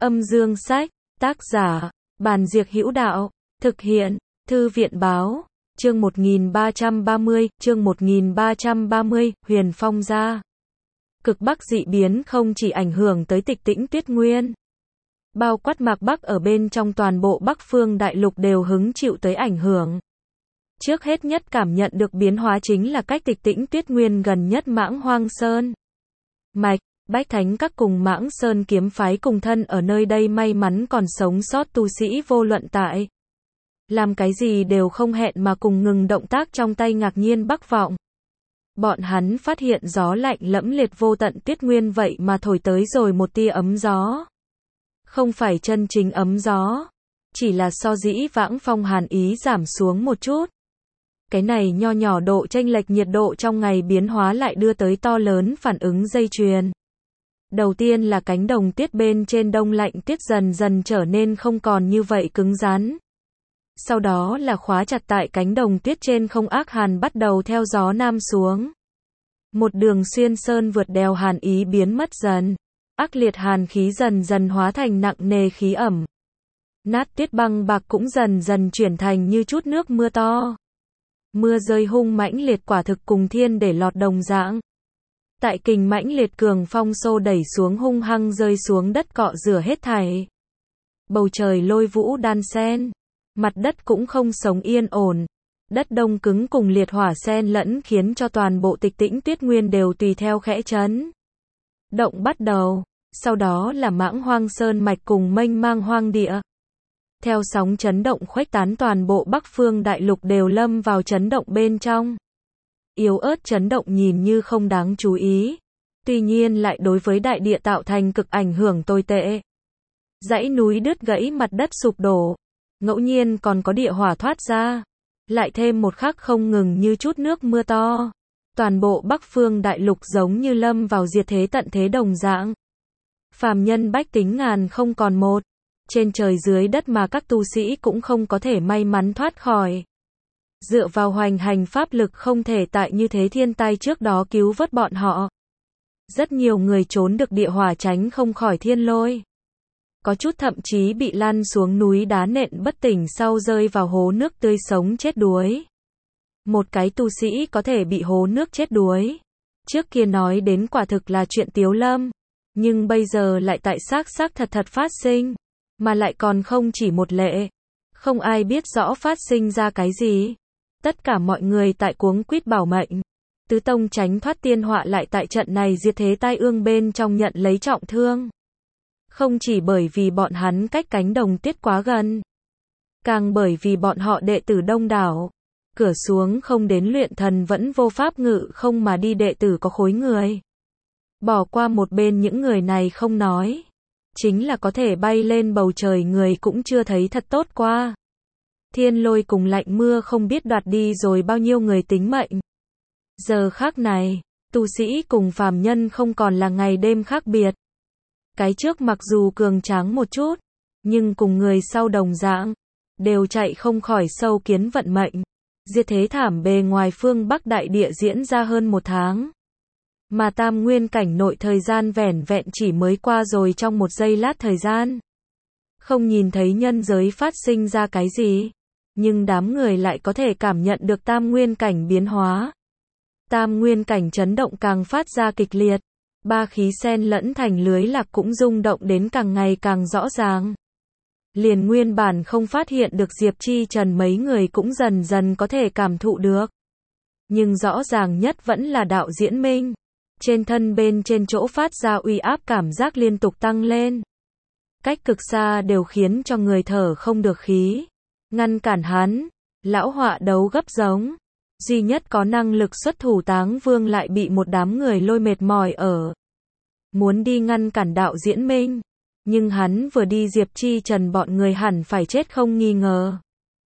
Âm dương sách, tác giả, Bàn Diệc Hữu Đạo, thực hiện, Thư viện Báo, chương 1330, Huyền Phong gia. Cực Bắc dị biến không chỉ ảnh hưởng tới Tịch Tĩnh Tuyết Nguyên. Bao quát Mạc Bắc ở bên trong toàn bộ Bắc Phương Đại Lục đều hứng chịu tới ảnh hưởng. Trước hết nhất cảm nhận được biến hóa chính là cách Tịch Tĩnh Tuyết Nguyên gần nhất Mãng Hoang Sơn. Mạch, Bách Thánh Các cùng Mãng Sơn kiếm phái cùng thân ở nơi đây may mắn còn sống sót tu sĩ vô luận tại. Làm cái gì đều không hẹn mà cùng ngừng động tác trong tay ngạc nhiên bắc vọng. Bọn hắn phát hiện gió lạnh lẫm liệt vô tận tuyết nguyên vậy mà thổi tới rồi một tia ấm gió. Không phải chân chính ấm gió, chỉ là so dĩ vãng phong hàn ý giảm xuống một chút. Cái này nho nhỏ độ chênh lệch nhiệt độ trong ngày biến hóa lại đưa tới to lớn phản ứng dây chuyền. Đầu tiên là cánh đồng tuyết bên trên đông lạnh tuyết dần dần trở nên không còn như vậy cứng rắn. Sau đó là khóa chặt tại cánh đồng tuyết trên không ác hàn bắt đầu theo gió nam xuống. Một đường xuyên sơn vượt đèo hàn ý biến mất dần. Ác liệt hàn khí dần dần hóa thành nặng nề khí ẩm. Nát tuyết băng bạc cũng dần dần chuyển thành như chút nước mưa to. Mưa rơi hung mãnh liệt quả thực cùng thiên để lọt đồng dạng. Tại kình mãnh liệt cường phong xô đẩy xuống hung hăng rơi xuống đất cọ rửa hết thảy. Bầu trời lôi vũ đan xen. Mặt đất cũng không sống yên ổn. Đất đông cứng cùng liệt hỏa xen lẫn khiến cho toàn bộ Tịch Tĩnh Tuyết Nguyên đều tùy theo khẽ chấn. Động bắt đầu, sau đó là Mãng Hoang Sơn mạch cùng mênh mang hoang địa. Theo sóng chấn động khuếch tán toàn bộ Bắc Phương Đại Lục đều lâm vào chấn động bên trong. Yếu ớt chấn động nhìn như không đáng chú ý. Tuy nhiên lại đối với đại địa tạo thành cực ảnh hưởng tồi tệ. Dãy núi đứt gãy mặt đất sụp đổ. Ngẫu nhiên còn có địa hỏa thoát ra. Lại thêm một khắc không ngừng như chút nước mưa to. Toàn bộ Bắc Phương Đại Lục giống như lâm vào diệt thế tận thế đồng dạng. Phàm nhân bách tính ngàn không còn một. Trên trời dưới đất mà các tu sĩ cũng không có thể may mắn thoát khỏi. Dựa vào hoành hành pháp lực không thể tại như thế thiên tai trước đó cứu vớt bọn họ. Rất nhiều người trốn được địa hỏa tránh không khỏi thiên lôi. Có chút thậm chí bị lăn xuống núi đá nện bất tỉnh sau rơi vào hố nước tươi sống chết đuối. Một cái tu sĩ có thể bị hố nước chết đuối. Trước kia nói đến quả thực là chuyện tiếu lâm. Nhưng bây giờ lại tại xác thật phát sinh. Mà lại còn không chỉ một lệ. Không ai biết rõ phát sinh ra cái gì. Tất cả mọi người tại cuống quýt bảo mệnh. Tứ tông tránh thoát tiên họa lại tại trận này diệt thế tai ương bên trong nhận lấy trọng thương. Không chỉ bởi vì bọn hắn cách cánh đồng tuyết quá gần. Càng bởi vì bọn họ đệ tử đông đảo. Cửa xuống không đến luyện thần vẫn vô pháp ngự không mà đi đệ tử có khối người. Bỏ qua một bên những người này không nói. Chính là có thể bay lên bầu trời người cũng chưa thấy thật tốt qua. Thiên lôi cùng lạnh mưa không biết đoạt đi rồi bao nhiêu người tính mệnh. Giờ khác này, tu sĩ cùng phàm nhân không còn là ngày đêm khác biệt. Cái trước mặc dù cường tráng một chút, nhưng cùng người sau đồng dạng, đều chạy không khỏi sâu kiến vận mệnh. Diệt thế thảm bề ngoài phương Bắc đại địa diễn ra hơn một tháng. Mà tam nguyên cảnh nội thời gian vẻn vẹn chỉ mới qua rồi trong một giây lát thời gian. Không nhìn thấy nhân giới phát sinh ra cái gì. Nhưng đám người lại có thể cảm nhận được tam nguyên cảnh biến hóa. Tam nguyên cảnh chấn động càng phát ra kịch liệt. Ba khí xen lẫn thành lưới lạc cũng rung động đến càng ngày càng rõ ràng. Liền nguyên bản không phát hiện được Diệp Chi Trần mấy người cũng dần dần có thể cảm thụ được. Nhưng rõ ràng nhất vẫn là đạo diễn minh. Trên thân bên trên chỗ phát ra uy áp cảm giác liên tục tăng lên. Cách cực xa đều khiến cho người thở không được khí. Ngăn cản hắn, lão họa đấu gấp giống. Duy nhất có năng lực xuất thủ Táng Vương lại bị một đám người lôi mệt mỏi ở. Muốn đi ngăn cản đạo diễn minh. Nhưng hắn vừa đi Diệp Chi Trần bọn người hẳn phải chết không nghi ngờ.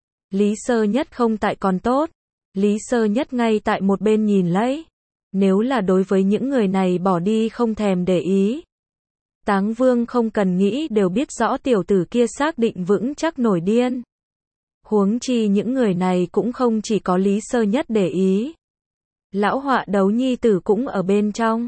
Lý Sơ Nhất không tại còn tốt. Lý Sơ Nhất ngay tại một bên nhìn lấy. Nếu là đối với những người này bỏ đi không thèm để ý. Táng Vương không cần nghĩ đều biết rõ tiểu tử kia xác định vững chắc nổi điên. Huống chi những người này cũng không chỉ có Lý Sơ Nhất để ý. Lão họa đấu nhi tử cũng ở bên trong.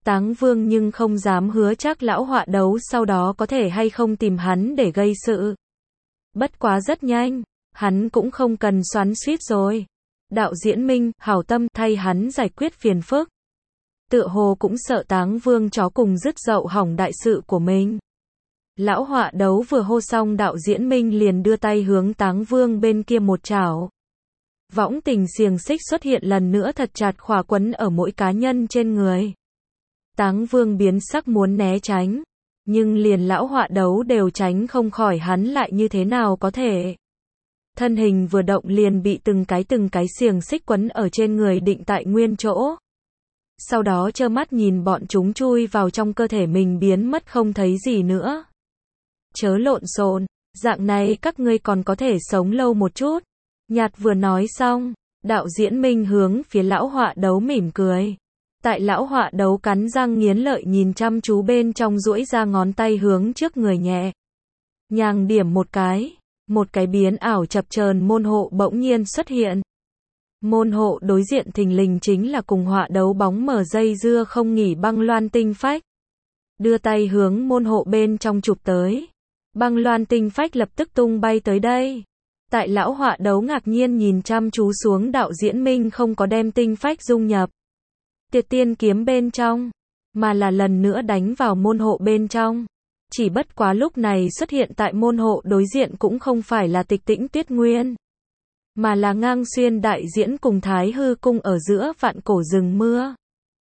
Táng Vương nhưng không dám hứa chắc lão họa đấu sau đó có thể hay không tìm hắn để gây sự. Bất quá rất nhanh, hắn cũng không cần xoắn xuýt rồi. Đạo Diễn Minh, hảo tâm thay hắn giải quyết phiền phức. Tựa hồ cũng sợ Táng Vương chó cùng dứt dậu hỏng đại sự của mình. Lão họa đấu vừa hô xong Đạo Diễn Minh liền đưa tay hướng Táng Vương bên kia một chảo. Võng tình xiềng xích xuất hiện lần nữa thật chặt khỏa quấn ở mỗi cá nhân trên người. Táng Vương biến sắc muốn né tránh, nhưng liền lão họa đấu đều tránh không khỏi, hắn lại như thế nào có thể. Thân hình vừa động liền bị từng cái xiềng xích quấn ở trên người định tại nguyên chỗ. Sau đó trơ mắt nhìn bọn chúng chui vào trong cơ thể mình biến mất không thấy gì nữa. Chớ lộn xộn, dạng này các ngươi còn có thể sống lâu một chút. Nhạt vừa nói xong, Đạo Diễn Minh hướng phía lão họa đấu mỉm cười. Tại lão họa đấu cắn răng nghiến lợi nhìn chăm chú bên trong duỗi ra ngón tay hướng trước người nhẹ nhàng điểm một cái biến ảo chập chờn môn hộ bỗng nhiên xuất hiện. Môn hộ đối diện thình lình chính là cùng họa đấu bóng mở dây dưa không nghỉ Băng Loan Tinh Phách. Đưa tay hướng môn hộ bên trong chụp tới. Băng Loan Tinh Phách lập tức tung bay tới đây. Tại lão họa đấu ngạc nhiên nhìn chăm chú xuống, Đạo Diễn Minh không có đem tinh phách dung nhập Tiệt Tiên Kiếm bên trong, mà là lần nữa đánh vào môn hộ bên trong. Chỉ bất quá lúc này xuất hiện tại môn hộ đối diện cũng không phải là Tịch Tĩnh Tuyết Nguyên, mà là Ngang Xuyên Đại Diễn cùng Thái Hư Cung ở giữa vạn cổ rừng mưa.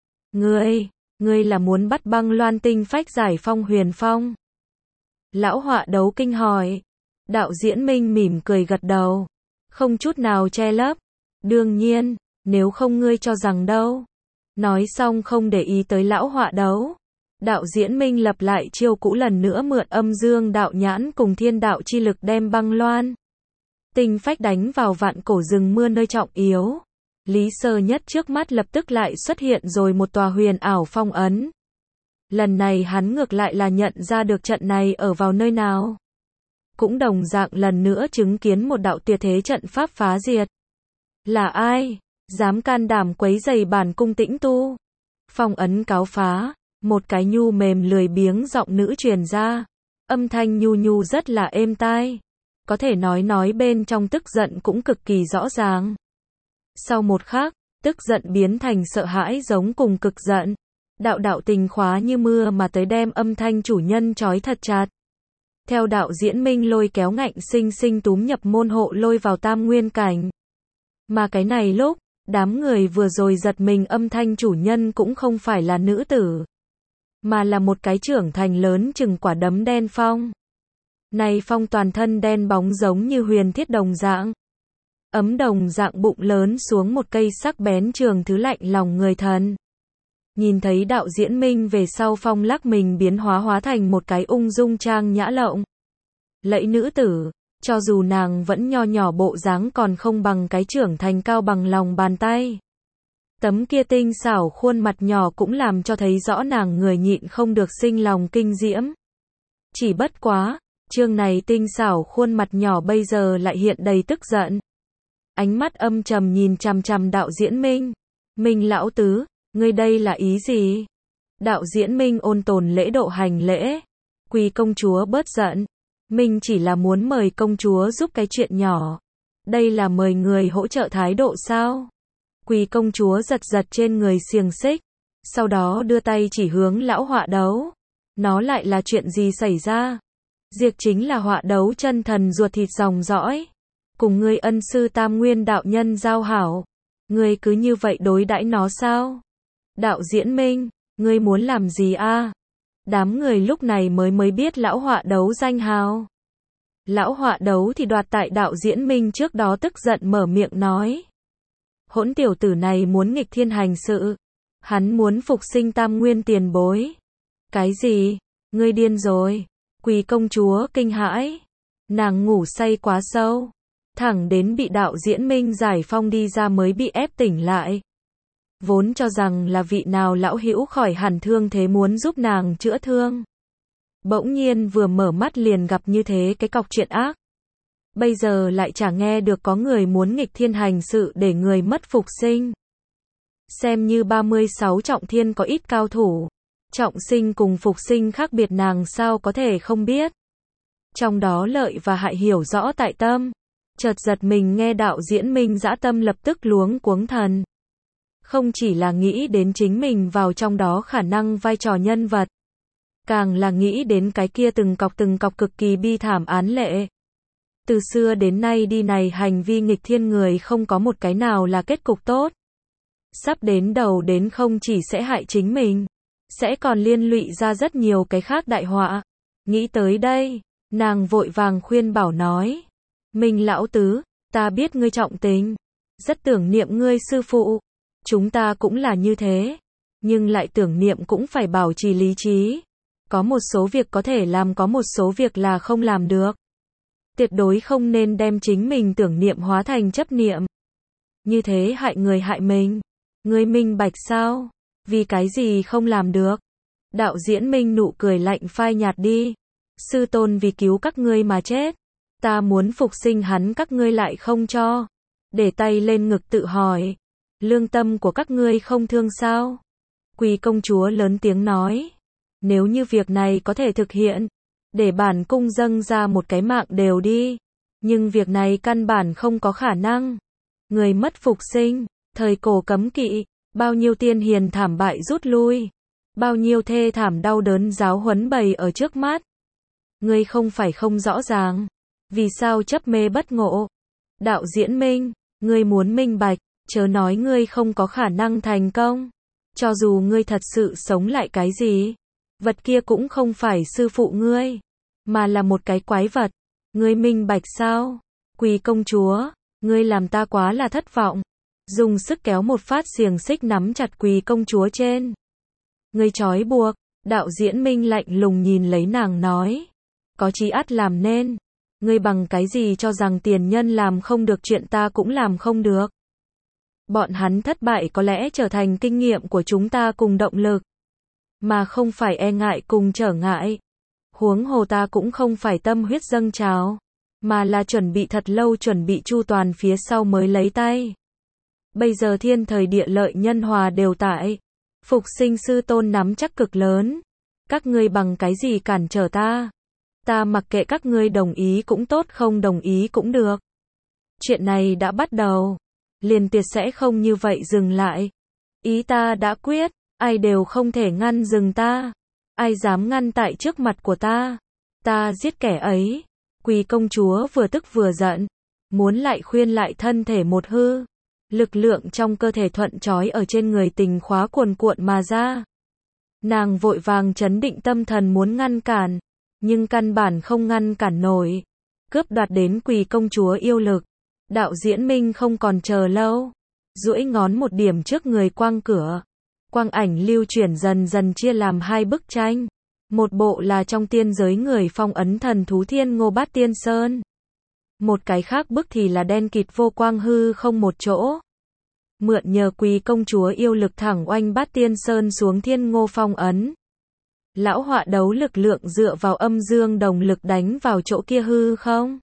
Ngươi là muốn bắt Băng Loan Tinh Phách giải phong Huyền Phong? Lão họa đấu kinh hỏi. Đạo Diễn Minh mỉm cười gật đầu, không chút nào che lấp. Đương nhiên, nếu không ngươi cho rằng đâu. Nói xong không để ý tới lão họa đấu. Đạo Diễn Minh lập lại chiêu cũ lần nữa mượn âm dương đạo nhãn cùng thiên đạo chi lực đem Băng Loan Tinh Phách đánh vào vạn cổ rừng mưa nơi trọng yếu. Lý sơ nhất trước mắt lập tức lại xuất hiện rồi một tòa huyền ảo phong ấn. Lần này hắn ngược lại là nhận ra được trận này ở vào nơi nào. Cũng đồng dạng lần nữa chứng kiến một đạo tuyệt thế trận pháp phá diệt. Là ai dám can đảm quấy rầy bản cung tĩnh tu? Phong ấn cáo phá, một cái nhu mềm lười biếng giọng nữ truyền ra. Âm thanh nhu nhu rất là êm tai. Có thể nói bên trong tức giận cũng cực kỳ rõ ràng. Sau một khắc, tức giận biến thành sợ hãi giống cùng cực giận. Đạo tình khóa như mưa mà tới đem âm thanh chủ nhân trói thật chặt. Theo Đạo Diễn Minh lôi kéo ngạnh sinh sinh túm nhập môn hộ lôi vào tam nguyên cảnh. Mà cái này lúc, đám người vừa rồi giật mình âm thanh chủ nhân cũng không phải là nữ tử, mà là một cái trưởng thành lớn chừng quả đấm đen phong. Này phong toàn thân đen bóng giống như huyền thiết đồng dạng. Ấm đồng dạng bụng lớn xuống một cây sắc bén trường thứ lạnh lòng người thần. Nhìn thấy Đạo Diễn Minh về sau phong lắc mình biến hóa thành một cái ung dung trang nhã lộng lẫy nữ tử, cho dù nàng vẫn nho nhỏ bộ dáng còn không bằng cái trưởng thành cao bằng lòng bàn tay. Tấm kia tinh xảo khuôn mặt nhỏ cũng làm cho thấy rõ nàng người nhịn không được sinh lòng kinh diễm. Chỉ bất quá, chương này tinh xảo khuôn mặt nhỏ bây giờ lại hiện đầy tức giận. Ánh mắt âm trầm nhìn chằm chằm Đạo Diễn Minh. Minh lão tứ, ngươi đây là ý gì? Đạo Diễn Minh ôn tồn lễ độ hành lễ. Quỳ công chúa bớt giận. Minh chỉ là muốn mời công chúa giúp cái chuyện nhỏ. Đây là mời người hỗ trợ thái độ sao? Quỳ công chúa giật trên người xiềng xích. Sau đó đưa tay chỉ hướng lão họa đấu. Nó lại là chuyện gì xảy ra? Diệt chính là họa đấu chân thần ruột thịt dòng dõi. Cùng ngươi ân sư Tam Nguyên đạo nhân giao hảo. Ngươi cứ như vậy đối đãi nó sao? Đạo Diễn Minh, ngươi muốn làm gì a? Đám người lúc này mới biết lão họa đấu danh hào. Lão họa đấu thì đoạt tại Đạo Diễn Minh trước đó tức giận mở miệng nói. Hỗn tiểu tử này muốn nghịch thiên hành sự. Hắn muốn phục sinh Tam Nguyên tiền bối. Cái gì? Ngươi điên rồi. Quỳ công chúa kinh hãi. Nàng ngủ say quá sâu. Thẳng đến bị Đạo Diễn Minh giải phong đi ra mới bị ép tỉnh lại. Vốn cho rằng là vị nào lão hữu khỏi hẳn thương thế muốn giúp nàng chữa thương. Bỗng nhiên vừa mở mắt liền gặp như thế cái cọc chuyện ác. Bây giờ lại chả nghe được có người muốn nghịch thiên hành sự để người mất phục sinh. Xem như 36 trọng thiên có ít cao thủ. Trọng sinh cùng phục sinh khác biệt nàng sao có thể không biết. Trong đó lợi và hại hiểu rõ tại tâm. Chợt giật mình nghe đạo diễn Minh dã tâm lập tức luống cuống thần. Không chỉ là nghĩ đến chính mình vào trong đó khả năng vai trò nhân vật. Càng là nghĩ đến cái kia từng cọc cực kỳ bi thảm án lệ. Từ xưa đến nay đi này hành vi nghịch thiên người không có một cái nào là kết cục tốt. Sắp đến đầu đến không chỉ sẽ hại chính mình, sẽ còn liên lụy ra rất nhiều cái khác đại họa. Nghĩ tới đây, nàng vội vàng khuyên bảo nói. Minh lão tứ, ta biết ngươi trọng tình, rất tưởng niệm ngươi sư phụ. Chúng ta cũng là như thế, nhưng lại tưởng niệm cũng phải bảo trì lý trí. Có một số việc có thể làm, có một số việc là không làm được. Tuyệt đối không nên đem chính mình tưởng niệm hóa thành chấp niệm. Như thế hại người hại mình. Ngươi minh bạch sao? Vì cái gì không làm được? Đạo diễn Minh nụ cười lạnh phai nhạt đi. Sư tôn vì cứu các ngươi mà chết. Ta muốn phục sinh hắn các ngươi lại không cho. Để tay lên ngực tự hỏi. Lương tâm của các ngươi không thương sao? Quỳ công chúa lớn tiếng nói. Nếu như việc này có thể thực hiện, để bản cung dâng ra một cái mạng đều đi. Nhưng việc này căn bản không có khả năng. Người mất phục sinh, thời cổ cấm kỵ, bao nhiêu tiên hiền thảm bại rút lui. Bao nhiêu thê thảm đau đớn giáo huấn bày ở trước mắt. Ngươi không phải không rõ ràng. Vì sao chấp mê bất ngộ? Đạo diễn Minh, ngươi muốn minh bạch, chớ nói ngươi không có khả năng thành công. Cho dù ngươi thật sự sống lại cái gì, vật kia cũng không phải sư phụ ngươi, mà là một cái quái vật. Ngươi minh bạch sao? Quỳ công chúa, ngươi làm ta quá là thất vọng. Dùng sức kéo một phát xiềng xích nắm chặt quỳ công chúa trên. Ngươi trói buộc, đạo diễn Minh lạnh lùng nhìn lấy nàng nói. Có chí ắt làm nên. Ngươi bằng cái gì cho rằng tiền nhân làm không được chuyện ta cũng làm không được? Bọn hắn thất bại có lẽ trở thành kinh nghiệm của chúng ta cùng động lực, mà không phải e ngại cùng trở ngại. Huống hồ ta cũng không phải tâm huyết dâng trào, mà là chuẩn bị thật lâu, chuẩn bị chu toàn phía sau mới lấy tay. Bây giờ thiên thời địa lợi nhân hòa đều tại. Phục sinh sư tôn nắm chắc cực lớn. Các ngươi bằng cái gì cản trở ta? Ta mặc kệ các ngươi đồng ý cũng tốt, không đồng ý cũng được. Chuyện này đã bắt đầu, liền tuyệt sẽ không như vậy dừng lại. Ý ta đã quyết, ai đều không thể ngăn dừng ta. Ai dám ngăn tại trước mặt của ta? Ta giết kẻ ấy. Quỳ công chúa vừa tức vừa giận, muốn lại khuyên lại thân thể một hư. Lực lượng trong cơ thể thuận trói ở trên người tình khóa cuồn cuộn mà ra. Nàng vội vàng trấn định tâm thần muốn ngăn cản, nhưng căn bản không ngăn cản nổi. Cướp đoạt đến quỳ công chúa yêu lực. Đạo diễn Minh không còn chờ lâu, duỗi ngón một điểm trước người quang cửa. Quang ảnh lưu chuyển dần dần chia làm hai bức tranh. Một bộ là trong tiên giới người phong ấn thần thú Thiên Ngô Bát Tiên Sơn. Một cái khác bức thì là đen kịt vô quang hư không một chỗ. Mượn nhờ quỳ công chúa yêu lực thẳng oanh Bát Tiên Sơn xuống Thiên Ngô phong ấn. Lão họa đấu lực lượng dựa vào âm dương đồng lực đánh vào chỗ kia hư không.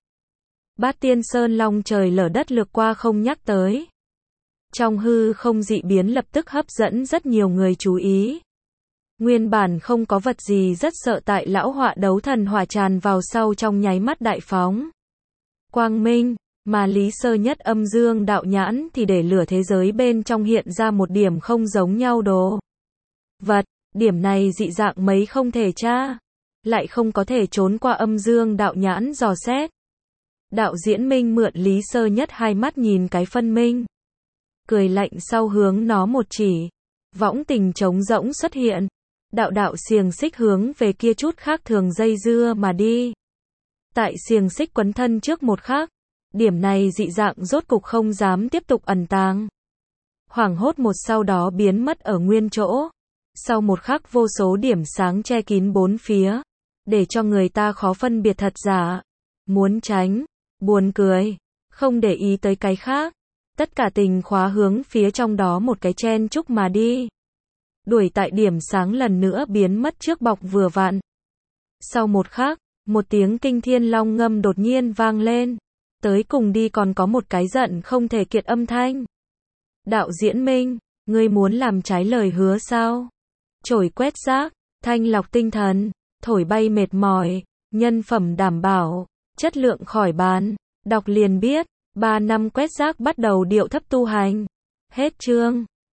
Bát Tiên Sơn long trời lở đất lược qua không nhắc tới. Trong hư không dị biến lập tức hấp dẫn rất nhiều người chú ý. Nguyên bản không có vật gì rất sợ tại lão họa đấu thần hỏa tràn vào sau trong nháy mắt đại phóng. Quang minh, mà Lý Sơ Nhất âm dương đạo nhãn thì để lửa thế giới bên trong hiện ra một điểm không giống nhau đồ vật. Điểm này dị dạng mấy không thể tra, lại không có thể trốn qua âm dương đạo nhãn dò xét. Đạo diễn Minh mượn Lý Sơ Nhất hai mắt nhìn cái phân minh. Cười lạnh sau hướng nó một chỉ. Võng tình trống rỗng xuất hiện. Đạo xiềng xích hướng về kia chút khác thường dây dưa mà đi. Tại xiềng xích quấn thân trước một khắc, điểm này dị dạng rốt cục không dám tiếp tục ẩn tàng. Hoảng hốt một sau đó biến mất ở nguyên chỗ. Sau một khắc vô số điểm sáng che kín bốn phía, để cho người ta khó phân biệt thật giả. Muốn tránh, buồn cười, không để ý tới cái khác. Tất cả tình khóa hướng phía trong đó một cái chen chúc mà đi. Đuổi tại điểm sáng lần nữa biến mất trước bọc vừa vặn. Sau một khắc, một tiếng kinh thiên long ngâm đột nhiên vang lên. Tới cùng đi còn có một cái giận không thể kiệt âm thanh. Đạo diễn Minh, ngươi muốn làm trái lời hứa sao? Chổi quét rác, thanh lọc tinh thần, thổi bay mệt mỏi, nhân phẩm đảm bảo, chất lượng khỏi bàn. Đọc liền biết, 3 năm quét rác bắt đầu điệu thấp tu hành. Hết chương.